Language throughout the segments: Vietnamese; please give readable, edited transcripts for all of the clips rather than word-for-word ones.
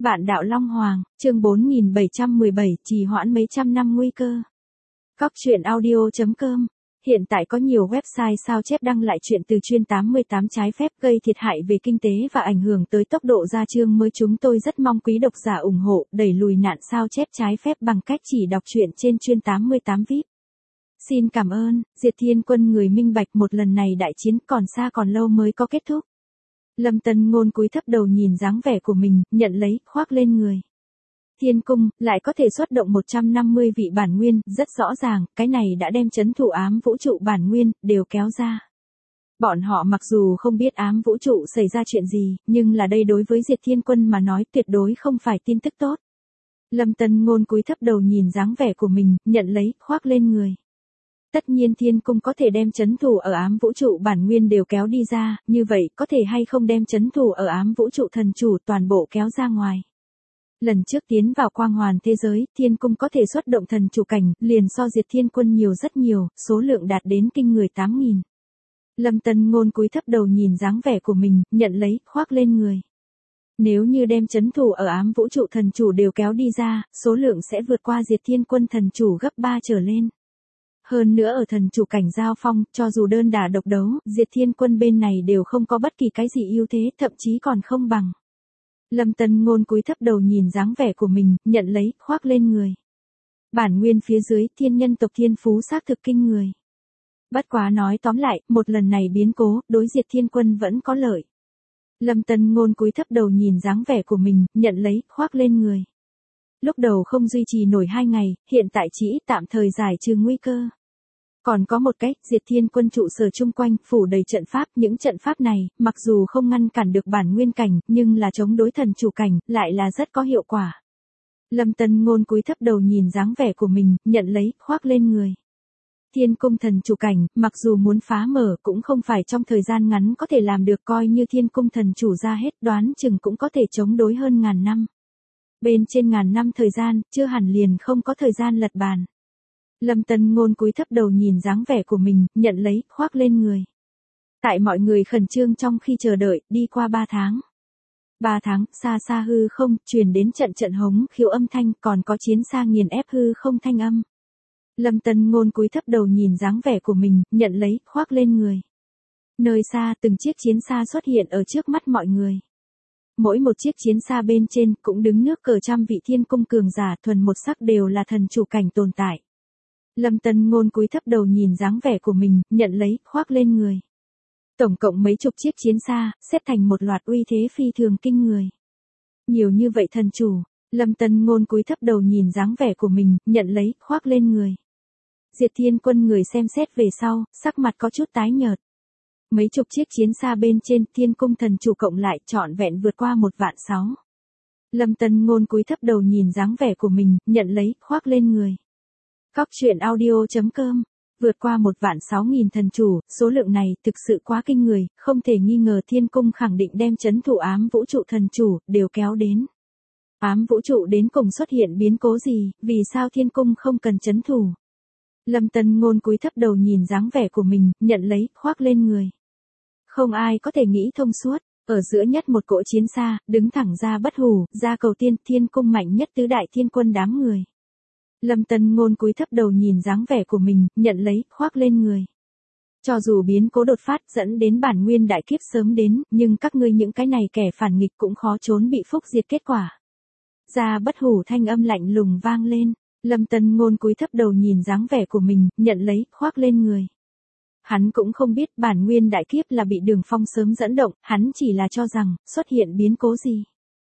Vạn đạo Long Hoàng, chương 4717, trì hoãn mấy trăm năm nguy cơ. Góc truyện audio.com. Hiện tại có nhiều website sao chép đăng lại chuyện từ chuyên 88 trái phép gây thiệt hại về kinh tế và ảnh hưởng tới tốc độ ra chương mới. Chúng tôi rất mong quý độc giả ủng hộ, đẩy lùi nạn sao chép trái phép bằng cách chỉ đọc truyện trên chuyên 88 VIP. Xin cảm ơn. Diệt Thiên Quân người minh bạch một lần này đại chiến còn xa còn lâu mới có kết thúc. Lâm Tân Ngôn cúi thấp đầu nhìn dáng vẻ của mình, nhận lấy, khoác lên người. Thiên cung, lại có thể xuất động 150 vị bản nguyên, rất rõ ràng, cái này đã đem chấn thủ ám vũ trụ bản nguyên, đều kéo ra. Bọn họ mặc dù không biết ám vũ trụ xảy ra chuyện gì, nhưng là đây đối với Diệt Thiên Quân mà nói tuyệt đối không phải tin tức tốt. Lâm Tân Ngôn cúi thấp đầu nhìn dáng vẻ của mình, nhận lấy, khoác lên người. Tất nhiên thiên cung có thể đem chấn thủ ở ám vũ trụ bản nguyên đều kéo đi ra, như vậy có thể hay không đem chấn thủ ở ám vũ trụ thần chủ toàn bộ kéo ra ngoài. Lần trước tiến vào quang hoàn thế giới, thiên cung có thể xuất động thần chủ cảnh, liền so Diệt Thiên Quân nhiều rất nhiều, số lượng đạt đến kinh người 8.000. Lâm Tân Ngôn cúi thấp đầu nhìn dáng vẻ của mình, nhận lấy, khoác lên người. Nếu như đem chấn thủ ở ám vũ trụ thần chủ đều kéo đi ra, số lượng sẽ vượt qua Diệt Thiên Quân thần chủ gấp 3 trở lên. Hơn nữa ở thần chủ cảnh giao phong, cho dù đơn đả độc đấu, Diệt Thiên Quân bên này đều không có bất kỳ cái gì ưu thế, thậm chí còn không bằng. Lâm Tân Ngôn cúi thấp đầu nhìn dáng vẻ của mình, nhận lấy, khoác lên người. Bản nguyên phía dưới, thiên nhân tộc thiên phú xác thực kinh người. Bất quá nói tóm lại, một lần này biến cố, đối Diệt Thiên Quân vẫn có lợi. Lâm Tân Ngôn cúi thấp đầu nhìn dáng vẻ của mình, nhận lấy, khoác lên người. Lúc đầu không duy trì nổi 2 ngày, hiện tại chỉ tạm thời giải trừ nguy cơ. Còn có một cách, Diệt Thiên Quân trụ sở chung quanh, phủ đầy trận pháp, những trận pháp này, mặc dù không ngăn cản được bản nguyên cảnh, nhưng là chống đối thần chủ cảnh, lại là rất có hiệu quả. Lâm Tân Ngôn cúi thấp đầu nhìn dáng vẻ của mình, nhận lấy, khoác lên người. Thiên cung thần chủ cảnh, mặc dù muốn phá mở, cũng không phải trong thời gian ngắn có thể làm được, coi như thiên cung thần chủ ra hết, đoán chừng cũng có thể chống đối hơn 1000 năm. Bên trên 1000 năm thời gian, chưa hẳn liền không có thời gian lật bàn. Lâm Tân Ngôn cúi thấp đầu nhìn dáng vẻ của mình, nhận lấy, khoác lên người. Tại mọi người khẩn trương trong khi chờ đợi, đi qua 3 tháng. 3 tháng, xa xa hư không, truyền đến trận trận hống khiếu âm thanh, còn có chiến xa nghiền ép hư không thanh âm. Lâm Tân Ngôn cúi thấp đầu nhìn dáng vẻ của mình, nhận lấy, khoác lên người. Nơi xa, từng chiếc chiến xa xuất hiện ở trước mắt mọi người. Mỗi một chiếc chiến xa bên trên, cũng đứng nước cờ trăm vị thiên cung cường giả thuần một sắc đều là thần chủ cảnh tồn tại. Lâm Tân Ngôn cúi thấp đầu nhìn dáng vẻ của mình, nhận lấy, khoác lên người. Tổng cộng mấy chục chiếc chiến xa, xếp thành một loạt uy thế phi thường kinh người. Nhiều như vậy thần chủ, Lâm Tân Ngôn cúi thấp đầu nhìn dáng vẻ của mình, nhận lấy, khoác lên người. Diệt Thiên Quân người xem xét về sau, sắc mặt có chút tái nhợt. Mấy chục chiếc chiến xa bên trên, thiên cung thần chủ cộng lại, trọn vẹn vượt qua 1.600.000. Lâm Tân Ngôn cúi thấp đầu nhìn dáng vẻ của mình, nhận lấy, khoác lên người. Góc truyện audio.com. Vượt qua 1.600.000 thần chủ, số lượng này thực sự quá kinh người, không thể nghi ngờ thiên cung khẳng định đem chấn thủ ám vũ trụ thần chủ, đều kéo đến. Ám vũ trụ đến cùng xuất hiện biến cố gì, vì sao thiên cung không cần chấn thủ? Lâm Tân Ngôn cúi thấp đầu nhìn dáng vẻ của mình, nhận lấy, khoác lên người. Không ai có thể nghĩ thông suốt, ở giữa nhất một cỗ chiến xa, đứng thẳng ra bất hủ, ra cầu tiên, thiên cung mạnh nhất tứ đại thiên quân đám người. Lâm Tân Ngôn cúi thấp đầu nhìn dáng vẻ của mình, nhận lấy, khoác lên người. Cho dù biến cố đột phát dẫn đến bản nguyên đại kiếp sớm đến, nhưng các ngươi những cái này kẻ phản nghịch cũng khó trốn bị phúc diệt kết quả. Ra bất hủ thanh âm lạnh lùng vang lên. Lâm Tân Ngôn cúi thấp đầu nhìn dáng vẻ của mình, nhận lấy, khoác lên người. Hắn cũng không biết bản nguyên đại kiếp là bị Đường Phong sớm dẫn động, hắn chỉ là cho rằng, xuất hiện biến cố gì.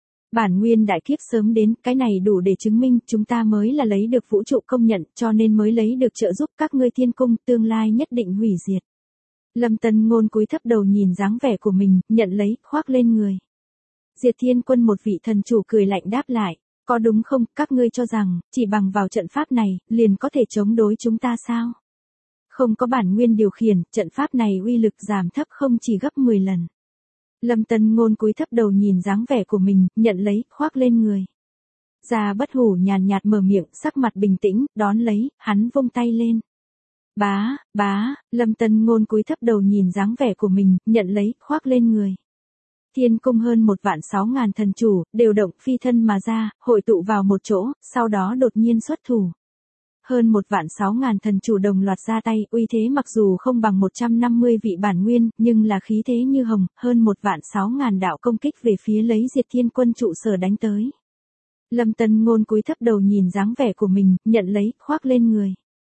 Bản nguyên đại kiếp sớm đến, cái này đủ để chứng minh chúng ta mới là lấy được vũ trụ công nhận, cho nên mới lấy được trợ giúp các ngươi thiên cung, tương lai nhất định hủy diệt. Lâm Tân Ngôn cúi thấp đầu nhìn dáng vẻ của mình, nhận lấy, khoác lên người. Diệt Thiên Quân một vị thần chủ cười lạnh đáp lại. Có đúng không, các ngươi cho rằng, chỉ bằng vào trận pháp này, liền có thể chống đối chúng ta sao? Không có bản nguyên điều khiển, trận pháp này uy lực giảm thấp không chỉ gấp 10 lần. Lâm Tân Ngôn cúi thấp đầu nhìn dáng vẻ của mình, nhận lấy, khoác lên người. Ra bất hủ nhàn nhạt mở miệng, sắc mặt bình tĩnh, đón lấy, hắn vung tay lên. Bá, Lâm Tân Ngôn cúi thấp đầu nhìn dáng vẻ của mình, nhận lấy, khoác lên người. Thiên cung hơn 1.600.000 thần chủ, đều động phi thân mà ra, hội tụ vào một chỗ, sau đó đột nhiên xuất thủ. Hơn 1.600.000 thần chủ đồng loạt ra tay, uy thế mặc dù không bằng 150 vị bản nguyên, nhưng là khí thế như hồng, hơn 1.600.000 đạo công kích về phía lấy Diệt Thiên quân trụ sở đánh tới. Lâm Tân Ngôn cúi thấp đầu nhìn dáng vẻ của mình, nhận lấy, khoác lên người.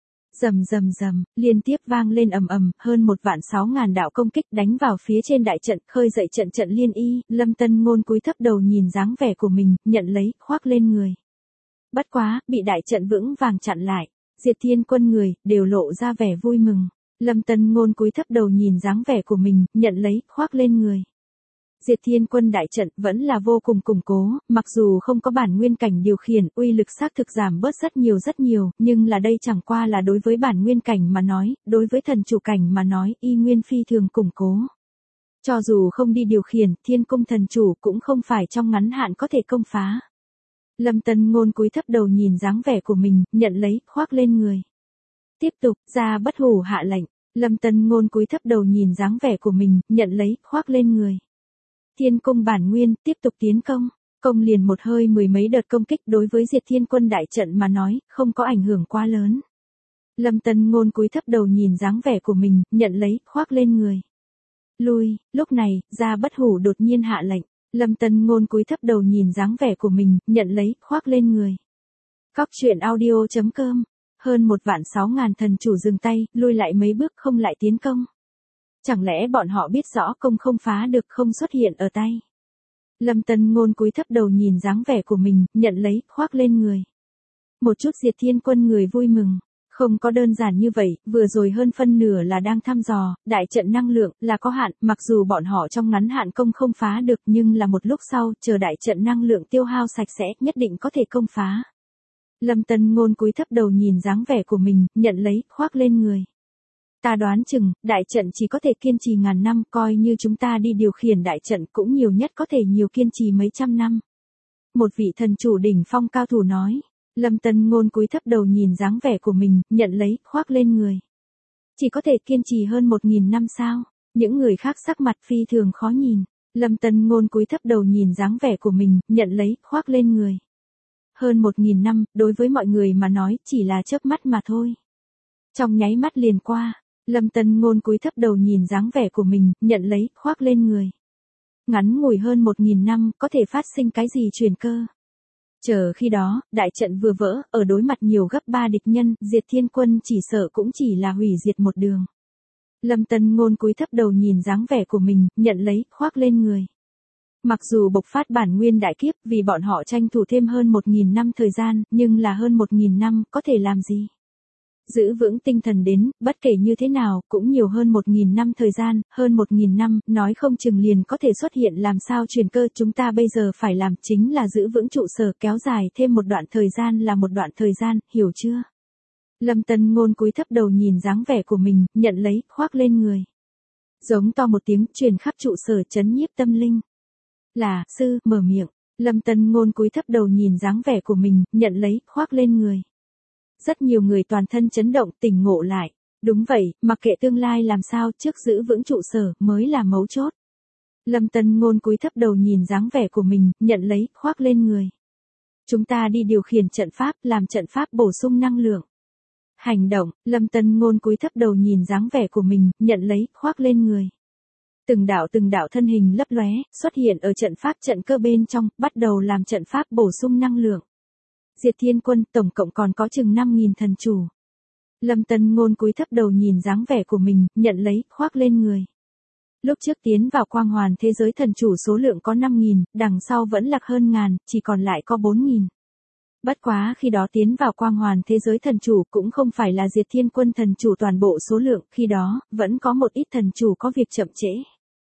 Rầm rầm rầm, liên tiếp vang lên ầm ầm, hơn 1.600.000 đạo công kích đánh vào phía trên đại trận, khơi dậy trận trận liên y, Lâm Tân Ngôn cúi thấp đầu nhìn dáng vẻ của mình, nhận lấy, khoác lên người. Bất quá, bị đại trận vững vàng chặn lại, Diệt Thiên quân người, đều lộ ra vẻ vui mừng. Lâm Tân Ngôn cúi thấp đầu nhìn dáng vẻ của mình, nhận lấy, khoác lên người. Diệt Thiên quân đại trận vẫn là vô cùng củng cố, mặc dù không có bản nguyên cảnh điều khiển, uy lực xác thực giảm bớt rất nhiều, nhưng là đây chẳng qua là đối với bản nguyên cảnh mà nói, đối với thần chủ cảnh mà nói, y nguyên phi thường củng cố. Cho dù không đi điều khiển, Thiên cung thần chủ cũng không phải trong ngắn hạn có thể công phá. Lâm Tân Ngôn cúi thấp đầu nhìn dáng vẻ của mình, nhận lấy, khoác lên người. Tiếp tục, ra bất hủ hạ lệnh, Lâm Tân Ngôn cúi thấp đầu nhìn dáng vẻ của mình, nhận lấy, khoác lên người. Thiên cung bản nguyên, tiếp tục tiến công. Công liền một hơi 10 mấy đợt công kích đối với Diệt Thiên quân đại trận mà nói, không có ảnh hưởng quá lớn. Lâm Tân Ngôn cúi thấp đầu nhìn dáng vẻ của mình, nhận lấy, khoác lên người. Lui, lúc này, ra bất hủ đột nhiên hạ lệnh. Lâm Tân Ngôn cúi thấp đầu nhìn dáng vẻ của mình, nhận lấy, khoác lên người. Cóc truyện audio.com. Hơn 1.600.000 thần chủ dừng tay, lui lại mấy bước không lại tiến công. Chẳng lẽ bọn họ biết rõ công không phá được không xuất hiện ở tay. Lâm Tân Ngôn cúi thấp đầu nhìn dáng vẻ của mình, nhận lấy, khoác lên người. Một chút Diệt Thiên quân người vui mừng. Không có đơn giản như vậy, vừa rồi hơn phân nửa là đang thăm dò, đại trận năng lượng là có hạn, mặc dù bọn họ trong ngắn hạn công không phá được nhưng là một lúc sau, chờ đại trận năng lượng tiêu hao sạch sẽ, nhất định có thể công phá. Lâm Tân Ngôn cúi thấp đầu nhìn dáng vẻ của mình, nhận lấy, khoác lên người. Ta đoán chừng, đại trận chỉ có thể kiên trì ngàn năm, coi như chúng ta đi điều khiển đại trận cũng nhiều nhất có thể nhiều kiên trì mấy trăm năm. Một vị thần chủ đỉnh phong cao thủ nói. Lâm Tân Ngôn cúi thấp đầu nhìn dáng vẻ của mình, nhận lấy, khoác lên người. Chỉ có thể kiên trì hơn 1.000 năm sao? Những người khác sắc mặt phi thường khó nhìn. Lâm Tân Ngôn cúi thấp đầu nhìn dáng vẻ của mình, nhận lấy, khoác lên người. Hơn 1.000 năm, đối với mọi người mà nói, chỉ là chớp mắt mà thôi. Trong nháy mắt liền qua, Lâm Tân Ngôn cúi thấp đầu nhìn dáng vẻ của mình, nhận lấy, khoác lên người. Ngắn ngủi hơn 1.000 năm, có thể phát sinh cái gì chuyển cơ? Chờ khi đó, đại trận vừa vỡ, ở đối mặt nhiều gấp 3 địch nhân, Diệt Thiên quân chỉ sợ cũng chỉ là hủy diệt một đường. Lâm Tân Ngôn cúi thấp đầu nhìn dáng vẻ của mình, nhận lấy, khoác lên người. Mặc dù bộc phát bản nguyên đại kiếp vì bọn họ tranh thủ thêm hơn 1.000 năm thời gian, nhưng là hơn 1.000 năm, có thể làm gì? Giữ vững tinh thần đến, bất kể như thế nào, cũng nhiều hơn 1.000 năm thời gian, hơn 1.000 năm, nói không chừng liền có thể xuất hiện làm sao chuyển cơ. Chúng ta bây giờ phải làm chính là giữ vững trụ sở, kéo dài thêm một đoạn thời gian là một đoạn thời gian, hiểu chưa? Lâm Tân Ngôn cúi thấp đầu nhìn dáng vẻ của mình, nhận lấy, khoác lên người. Giống to một tiếng, truyền khắp trụ sở chấn nhiếp tâm linh. Là, sư, mở miệng. Lâm Tân Ngôn cúi thấp đầu nhìn dáng vẻ của mình, nhận lấy, khoác lên người. Rất nhiều người toàn thân chấn động, tỉnh ngộ lại. Đúng vậy, mặc kệ tương lai làm sao, trước giữ vững trụ sở, mới là mấu chốt. Lâm Tân Ngôn cúi thấp đầu nhìn dáng vẻ của mình, nhận lấy, khoác lên người. Chúng ta đi điều khiển trận pháp, làm trận pháp bổ sung năng lượng. Hành động, Lâm Tân Ngôn cúi thấp đầu nhìn dáng vẻ của mình, nhận lấy, khoác lên người. Từng đạo thân hình lấp lóe, xuất hiện ở trận pháp trận cơ bên trong, bắt đầu làm trận pháp bổ sung năng lượng. Diệt Thiên quân tổng cộng còn có chừng 5.000 thần chủ. Lâm Tân Ngôn cúi thấp đầu nhìn dáng vẻ của mình, nhận lấy, khoác lên người. Lúc trước tiến vào quang hoàn thế giới thần chủ số lượng có 5.000, đằng sau vẫn lạc hơn ngàn, chỉ còn lại có 4.000. Bất quá khi đó tiến vào quang hoàn thế giới thần chủ cũng không phải là Diệt Thiên quân thần chủ toàn bộ số lượng, khi đó, vẫn có một ít thần chủ có việc chậm trễ.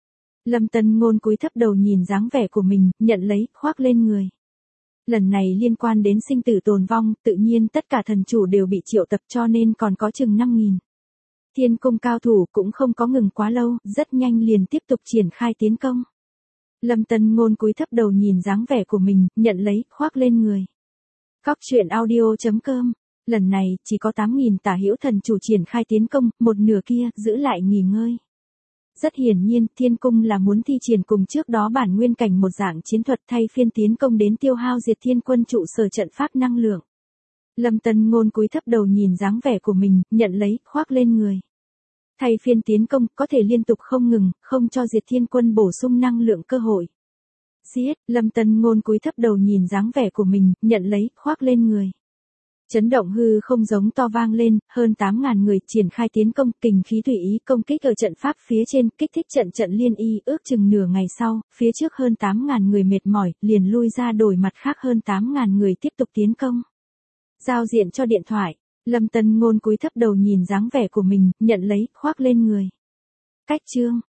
Lâm Tân Ngôn cúi thấp đầu nhìn dáng vẻ của mình, nhận lấy, khoác lên người. Lần này liên quan đến sinh tử tồn vong, tự nhiên tất cả thần chủ đều bị triệu tập cho nên còn có chừng 5.000. Thiên cung cao thủ cũng không có ngừng quá lâu, rất nhanh liền tiếp tục triển khai tiến công. Lâm Tân Ngôn cúi thấp đầu nhìn dáng vẻ của mình, nhận lấy, khoác lên người. Cóc truyện audio.com. Lần này, chỉ có 8.000 tả hữu thần chủ triển khai tiến công, một nửa kia, giữ lại nghỉ ngơi. Rất hiển nhiên, thiên cung là muốn thi triển cùng trước đó bản nguyên cảnh một dạng chiến thuật thay phiên tiến công đến tiêu hao diệt thiên quân trụ sở trận pháp năng lượng. Lâm Tân Ngôn cúi thấp đầu nhìn dáng vẻ của mình, nhận lấy, khoác lên người. Thay phiên tiến công, có thể liên tục không ngừng, không cho diệt thiên quân bổ sung năng lượng cơ hội. Giết, Lâm Tân Ngôn cúi thấp đầu nhìn dáng vẻ của mình, nhận lấy, khoác lên người. Chấn động hư không giống to vang lên, hơn 8.000 người triển khai tiến công, kình khí tùy ý công kích ở trận pháp phía trên, kích thích trận liên y, ước chừng nửa ngày sau, phía trước hơn 8.000 người mệt mỏi, liền lui ra đổi mặt khác hơn 8.000 người tiếp tục tiến công. Giao diện cho điện thoại, Lâm Tân Ngôn cúi thấp đầu nhìn dáng vẻ của mình, nhận lấy, khoác lên người. Cách chương